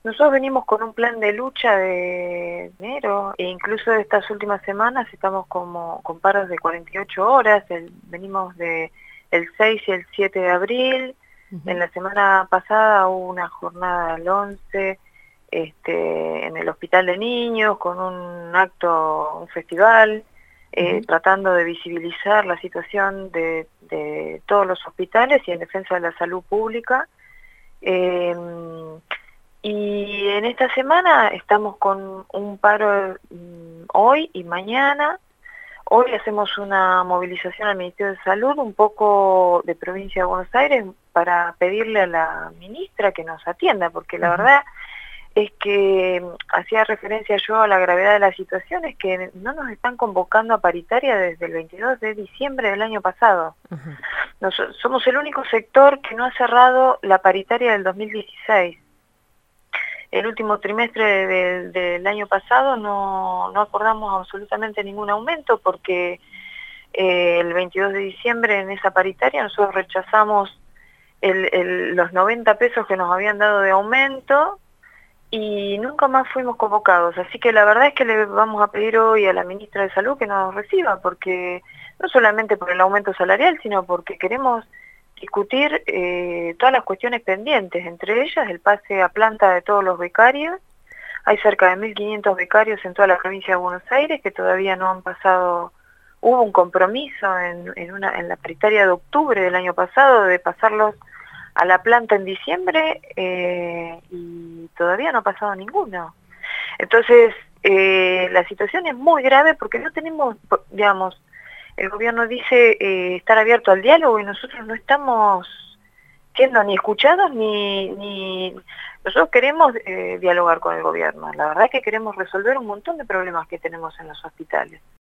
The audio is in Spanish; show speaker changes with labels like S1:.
S1: Nosotros venimos con un plan de lucha de enero e incluso estas últimas semanas estamos como con paros de 48 horas, venimos de el 6 y el 7 de abril, en la semana pasada hubo una jornada al 11 en el Hospital de Niños con un acto, un festival, tratando de visibilizar la situación de todos los hospitales y en defensa de la salud pública. Y en esta semana estamos con un paro hoy y mañana. Hoy hacemos una movilización al Ministerio de Salud, un poco de Provincia de Buenos Aires, para pedirle a la ministra que nos atienda, porque la verdad es que hacía referencia yo a la gravedad de la situación, es que no nos están convocando a paritaria desde el 22 de diciembre del año pasado. Somos el único sector que no ha cerrado la paritaria del 2016. El último trimestre del año pasado no acordamos absolutamente ningún aumento porque el 22 de diciembre en esa paritaria nosotros rechazamos los 90 pesos que nos habían dado de aumento y nunca más fuimos convocados. Así que la verdad es que le vamos a pedir hoy a la ministra de Salud que nos reciba, porque no solamente por el aumento salarial, sino porque queremos discutir todas las cuestiones pendientes, entre ellas el pase a planta de todos los becarios. Hay cerca de 1.500 becarios en toda la provincia de Buenos Aires que todavía no han pasado. Hubo un compromiso en la paritaria de octubre del año pasado de pasarlos a la planta en diciembre y todavía no ha pasado ninguno. Entonces, la situación es muy grave porque no tenemos, digamos, el gobierno dice estar abierto al diálogo y nosotros no estamos siendo ni escuchados ni nosotros queremos dialogar con el gobierno. La verdad es que queremos resolver un montón de problemas que tenemos en los hospitales.